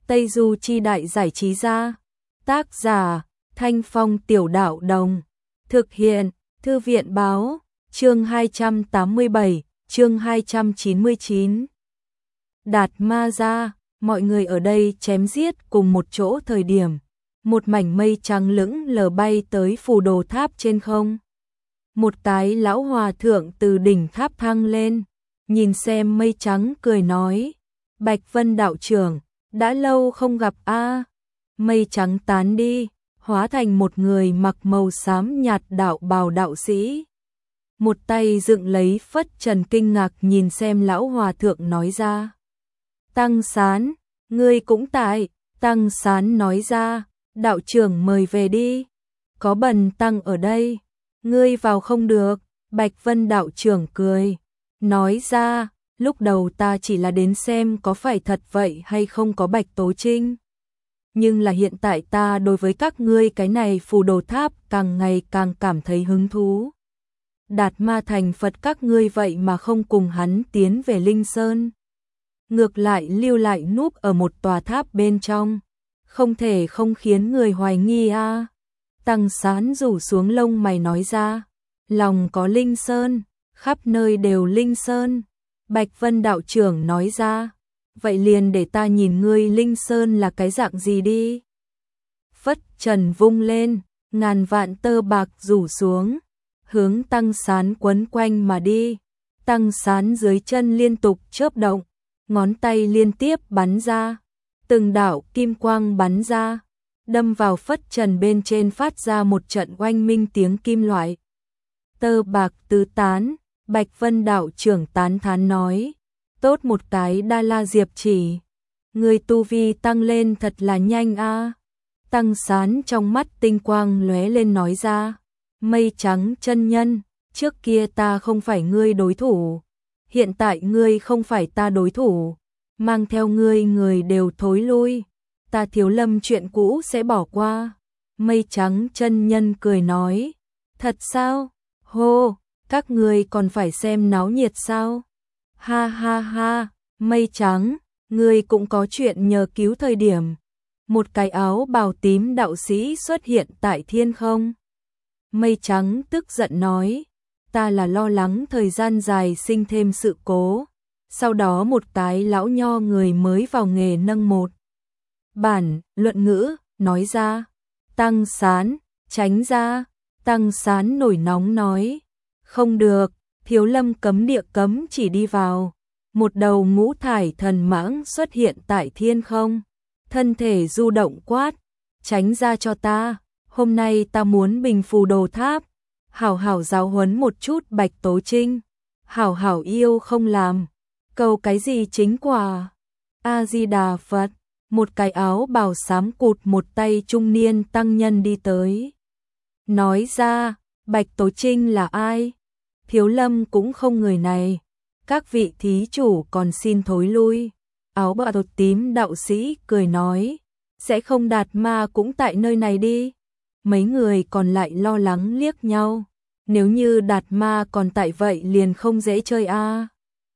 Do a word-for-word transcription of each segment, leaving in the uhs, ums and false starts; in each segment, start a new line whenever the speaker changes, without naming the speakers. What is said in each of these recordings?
Tây Du Chi Đại Giải Trí Gia. Tác giả Thanh Phong Tiểu Đạo Đồng. Thực hiện Thư viện Báo. Chương hai trăm tám mươi bảy, chương hai trăm chín mươi chín. Đạt Ma Gia. Mọi người ở đây chém giết cùng một chỗ thời điểm, một mảnh mây trắng lững lờ bay tới phù đồ tháp trên không. Một cái lão hòa thượng từ đỉnh tháp thăng lên, nhìn xem mây trắng cười nói: Bạch Vân đạo trưởng, đã lâu không gặp a. Mây trắng tán đi, hóa thành một người mặc màu xám nhạt đạo bào đạo sĩ. Một tay dựng lấy phất trần, kinh ngạc nhìn xem lão hòa thượng nói ra: Tăng Sán, ngươi cũng tại. Tăng Sán nói ra: đạo trưởng mời về đi, có bần tăng ở đây, ngươi vào không được. Bạch Vân đạo trưởng cười, nói ra: lúc đầu ta chỉ là đến xem có phải thật vậy hay không có Bạch Tố Trinh. Nhưng là hiện tại ta đối với các ngươi cái này phù đồ tháp càng ngày càng cảm thấy hứng thú. Đạt Ma thành Phật các ngươi vậy mà không cùng hắn tiến về Linh Sơn, ngược lại lưu lại núp ở một tòa tháp bên trong, không thể không khiến người hoài nghi a. À. Tăng Sán rủ xuống lông mày nói ra: lòng có Linh Sơn, khắp nơi đều Linh Sơn. Bạch Vân đạo trưởng nói ra: vậy liền để ta nhìn ngươi Linh Sơn là cái dạng gì đi. Phất trần vung lên, ngàn vạn tơ bạc rủ xuống, hướng Tăng Sán quấn quanh mà đi. Tăng Sán dưới chân liên tục chớp động, ngón tay liên tiếp bắn ra, từng đạo kim quang bắn ra, đâm vào phất trần bên trên, phát ra một trận oanh minh tiếng kim loại. Tơ bạc tứ tán. Bạch Vân đạo trưởng tán thán nói: tốt một cái Đa La Diệp chỉ, người tu vi tăng lên thật là nhanh a. À. Tăng Sán trong mắt tinh quang lóe lên nói ra: mây trắng chân nhân, trước kia ta không phải ngươi đối thủ, hiện tại ngươi không phải ta đối thủ, mang theo ngươi người đều thối lui, ta Thiếu Lâm chuyện cũ sẽ bỏ qua. Mây trắng chân nhân cười nói: thật sao? Hô, các ngươi còn phải xem náo nhiệt sao? Ha ha ha, Mây trắng, ngươi cũng có chuyện nhờ cứu. Thời điểm một cái áo bào tím đạo sĩ xuất hiện tại thiên không. Mây trắng tức giận nói: ta là lo lắng thời gian dài sinh thêm sự cố, sau đó một cái lão nho người mới vào nghề nâng một bản luận ngữ, nói ra. Tăng Sán, tránh ra. Tăng Sán nổi nóng nói: không được, Thiếu Lâm cấm địa cấm chỉ đi vào. Một đầu ngũ thải thần mãng xuất hiện tại thiên không, thân thể du động quát: tránh ra cho ta, hôm nay ta muốn bình phù đồ tháp, hảo hảo giáo huấn một chút Bạch Tố Trinh, hảo hảo yêu không làm, cầu cái gì chính quả. A Di Đà Phật. Một cái áo bào xám cụt, một tay trung niên tăng nhân đi tới, nói ra: Bạch Tố Trinh là ai? Thiếu Lâm cũng không người này, các vị thí chủ còn xin thối lui. Áo bào tím đạo sĩ cười nói: sẽ không Đạt Ma cũng tại nơi này đi. Mấy người còn lại lo lắng liếc nhau, nếu như Đạt Ma còn tại vậy liền không dễ chơi a. À.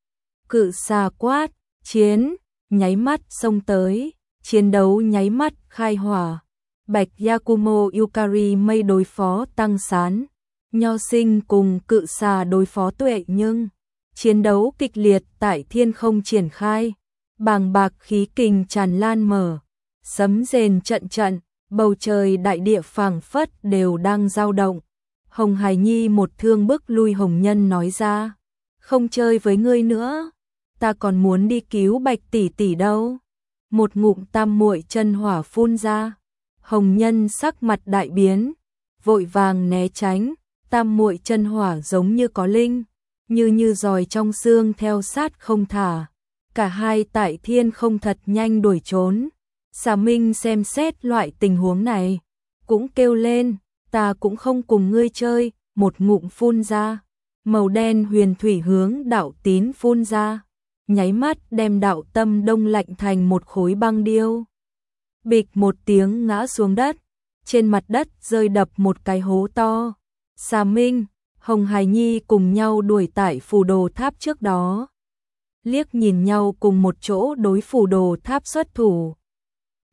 Cự xà quát: chiến, nháy mắt xông tới, chiến đấu nháy mắt khai hỏa. Bạch Yakumo Yukari mây đối phó Tăng Sán, Nho Sinh cùng cự xà đối phó Tuệ, nhưng chiến đấu kịch liệt tại thiên không triển khai, bàng bạc khí kình tràn lan mở, sấm rền trận trận, bầu trời đại địa phảng phất đều đang dao động. Hồng Hải Nhi một thương bức lui Hồng Nhân, nói ra: không chơi với ngươi nữa, ta còn muốn đi cứu Bạch tỷ tỷ đâu. Một ngụm tam muội chân hỏa phun ra. Hồng Nhân sắc mặt đại biến, vội vàng né tránh. Tam muội chân hỏa giống như có linh, như như giòi trong xương theo sát không thả. Cả hai tại thiên không thật nhanh đuổi trốn. Xà Minh xem xét loại tình huống này, cũng kêu lên: ta cũng không cùng ngươi chơi. Một ngụm phun ra, màu đen huyền thủy hướng đạo tín phun ra, nháy mắt đem đạo tâm đông lạnh thành một khối băng điêu. Bịch một tiếng ngã xuống đất, trên mặt đất rơi đập một cái hố to. Xà Minh, Hồng Hải Nhi cùng nhau đuổi tại phù đồ tháp trước đó, liếc nhìn nhau cùng một chỗ đối phù đồ tháp xuất thủ.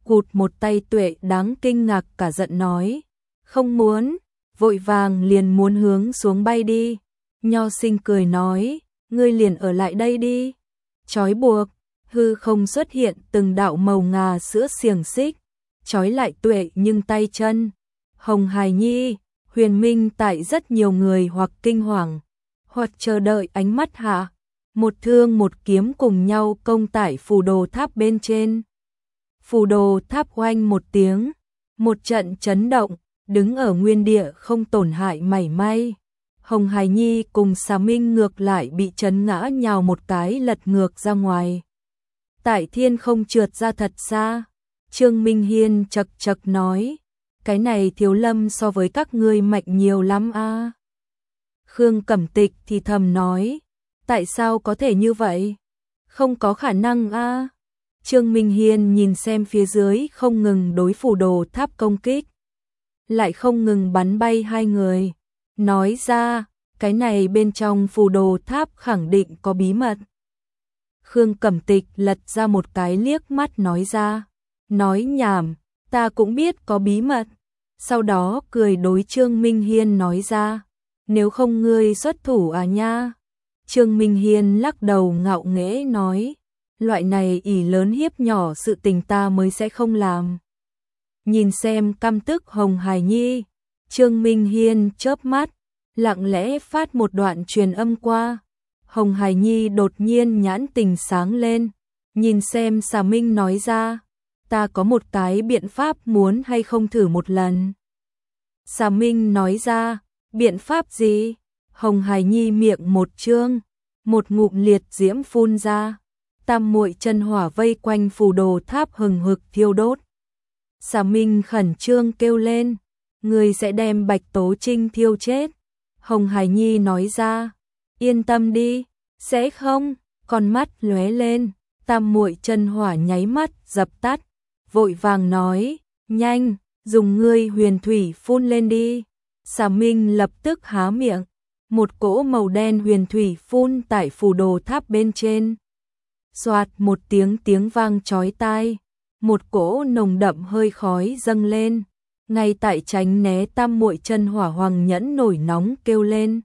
cụt một tay Tuệ đáng kinh ngạc cả giận nói, không muốn, vội vàng liền muốn hướng xuống bay đi. Nho Sinh cười nói, ngươi liền ở lại đây đi. Trói buộc, hư không xuất hiện từng đạo màu ngà sữa xiềng xích, trói lại Tuệ nhưng tay chân. Hồng Hải Nhi, Huyền Minh tại rất nhiều người hoặc kinh hoàng, hoặc chờ đợi ánh mắt hạ, một thương một kiếm cùng nhau công tại phù đồ tháp bên trên. Phù đồ tháp oanh một tiếng, một trận chấn động, đứng ở nguyên địa không tổn hại mảy may. Hồng Hải Nhi cùng Xà Minh ngược lại bị chấn ngã nhào một cái lật ngược ra ngoài. Tại thiên không trượt ra thật xa, Trương Minh Hiên chật chật nói, cái này Thiếu Lâm so với các ngươi mạnh nhiều lắm a. À. Khương Cẩm Tịch thì thầm nói, tại sao có thể như vậy? Không có khả năng a. À. Trương Minh Hiên nhìn xem phía dưới không ngừng đối phù đồ tháp công kích, lại không ngừng bắn bay hai người, nói ra, cái này bên trong phù đồ tháp khẳng định có bí mật. Khương Cẩm Tịch lật ra một cái liếc mắt nói ra, nói nhảm, ta cũng biết có bí mật. Sau đó cười đối Trương Minh Hiên nói ra, nếu không ngươi xuất thủ à nha. Trương Minh Hiên lắc đầu ngạo nghễ nói, loại này ỷ lớn hiếp nhỏ sự tình ta mới sẽ không làm. Nhìn xem căm tức Hồng Hải Nhi, Trương Minh Hiên chớp mắt, lặng lẽ phát một đoạn truyền âm qua. Hồng Hải Nhi đột nhiên nhãn tình sáng lên, nhìn xem Xà Minh nói ra, ta có một cái biện pháp muốn hay không thử một lần. Xà Minh nói ra, biện pháp gì? Hồng Hải Nhi miệng một trương, một ngụm liệt diễm phun ra, tam muội chân hỏa vây quanh phù đồ tháp hừng hực thiêu đốt. Xà Minh khẩn trương kêu lên, người sẽ đem Bạch Tố Trinh thiêu chết. Hồng Hải Nhi nói ra, yên tâm đi, sẽ không. Con mắt lóe lên, tam muội chân hỏa nháy mắt dập tắt, vội vàng nói, nhanh, dùng ngươi huyền thủy phun lên đi. Xà Minh lập tức há miệng, một cỗ màu đen huyền thủy phun tại phù đồ tháp bên trên. Xoạt một tiếng tiếng vang chói tai, một cỗ nồng đậm hơi khói dâng lên, ngay tại tránh né tam muội chân hỏa Hoàng Nhẫn nổi nóng kêu lên.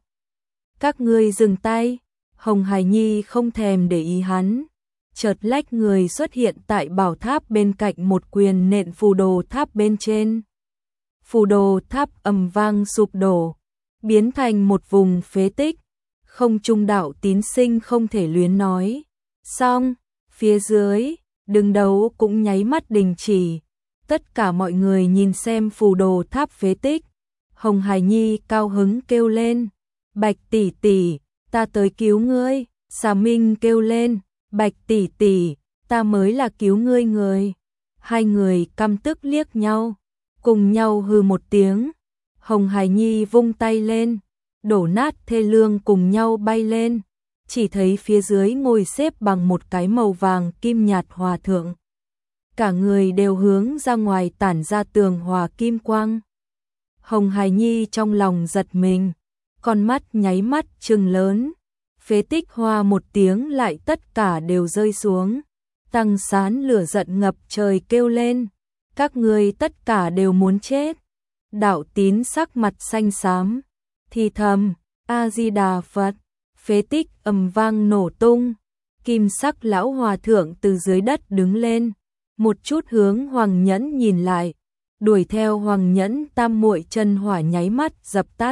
Các ngươi dừng tay. Hồng Hải Nhi không thèm để ý hắn, chợt lách người xuất hiện tại bảo tháp bên cạnh, một quyền nện phù đồ tháp bên trên. Phù đồ tháp ầm vang sụp đổ, biến thành một vùng phế tích. Không trung đạo Tín Sinh không thể luyến nói, xong, phía dưới, đường đấu cũng nháy mắt đình chỉ. Tất cả mọi người nhìn xem phù đồ tháp phế tích. Hồng Hải Nhi cao hứng kêu lên, Bạch tỷ tỷ, ta tới cứu ngươi. Xà Minh kêu lên, Bạch tỷ tỷ, ta mới là cứu ngươi người. Hai người căm tức liếc nhau, cùng nhau hừ một tiếng. Hồng Hải Nhi vung tay lên, đổ nát thê lương cùng nhau bay lên. Chỉ thấy phía dưới ngồi xếp bằng một cái màu vàng kim nhạt hòa thượng. Cả người đều hướng ra ngoài tản ra tường hòa kim quang. Hồng Hải Nhi trong lòng giật mình, con mắt nháy mắt trừng lớn. Phế tích hoa một tiếng lại tất cả đều rơi xuống. Tăng Sán lửa giận ngập trời kêu lên, các ngươi tất cả đều muốn chết. Đạo Tín sắc mặt xanh xám, thì thầm, A-di-đà Phật. Phế tích ầm vang nổ tung, kim sắc lão hòa thượng từ dưới đất đứng lên, một chút hướng Hoàng Nhẫn nhìn lại, đuổi theo Hoàng Nhẫn tam muội chân hỏa nháy mắt dập tắt.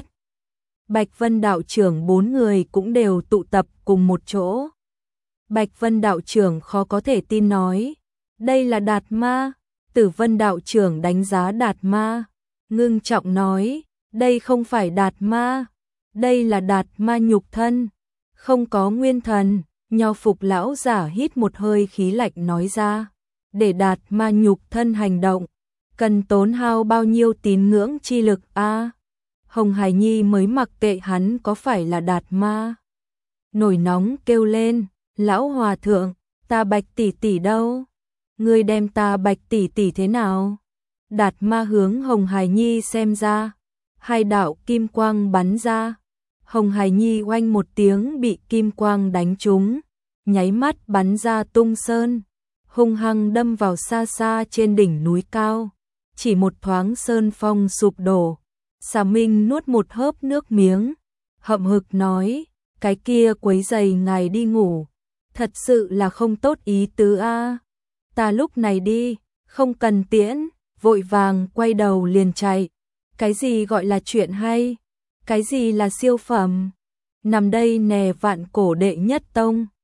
Bạch Vân đạo trưởng bốn người cũng đều tụ tập cùng một chỗ. Bạch Vân đạo trưởng khó có thể tin nói, đây là Đạt Ma. Tử Vân đạo trưởng đánh giá Đạt Ma, ngưng trọng nói, đây không phải Đạt Ma, đây là Đạt Ma nhục thân, không có nguyên thần. Nho Phục lão giả hít một hơi khí lạnh nói ra, để Đạt Ma nhục thân hành động, cần tốn hao bao nhiêu tín ngưỡng chi lực a? À, Hồng Hải Nhi mới mặc kệ hắn có phải là Đạt Ma. Nổi nóng kêu lên, lão hòa thượng, ta Bạch tỷ tỷ đâu? Ngươi đem ta Bạch tỷ tỷ thế nào? Đạt Ma hướng Hồng Hải Nhi xem ra, hai đạo kim quang bắn ra. Hồng Hải Nhi oanh một tiếng bị kim quang đánh trúng, nháy mắt bắn ra tung sơn. hung hăng đâm vào xa xa trên đỉnh núi cao. Chỉ một thoáng sơn phong sụp đổ. Xà Minh nuốt một hớp nước miếng, hậm hực nói, cái kia quấy rầy ngài đi ngủ, thật sự là không tốt ý tứ a. Ta lúc này đi, không cần tiễn, vội vàng quay đầu liền chạy. Cái gì gọi là chuyện hay? Cái gì là siêu phẩm? Nằm đây nè vạn cổ đệ nhất tông.